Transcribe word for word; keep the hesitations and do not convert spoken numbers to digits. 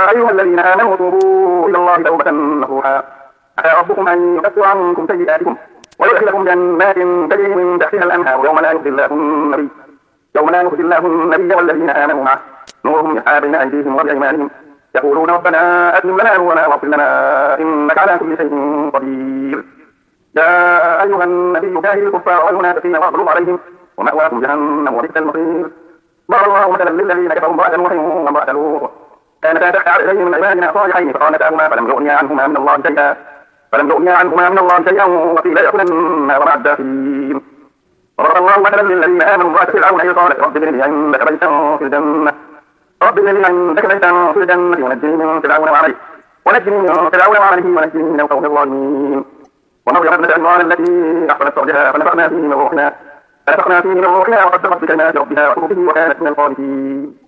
أيها الذين آمنوا توبوا إلى الله توبة نصوحا عسى ربكم أن يكفر عنكم سيئاتكم ويدخلكم جنات تجري من تحتها الأنهار يوم لا يخزي الله النبي يوم لا يخزي الله النبي والذين آمنوا معه نورهم يسعى بين أيديهم وبأيمانهم يقولون ربنا أتمم لنا نورنا واغفر لنا إنك على كل شيء قدير. يا أيها النبي جاهد الكفار والمنافقين واغلظ عليهم ومأواكم جهنم وبئس المصير. ضرب الله مثلا للذين كفروا امرأة نوح وامرأة لوط كانتا تحت عبدين من عبادنا صالحين فخانتاهما فلم يغنيا عنهما من الله شيئا فلم يغنيا عنهما من الله شيئا وقيل ادخلا النار مع الداخلين. ضرب الله مثلا للذين آمنوا امرأة فرعون إذ قالت رب ابن لي عندك بيتا في الجنة رب ابن لي عندك بيتا في الجنة ونجني من فرعون وعمله ونجني من فرعون وعمله ونجني من القوم الظالمين. ومريم ابنة عمران التي أحسنت فرجها فنفخنا فيه من روحنا فنفخنا فيه من روحنا وقدمت بكلمات ربها وكتبه وكانت من القانتين.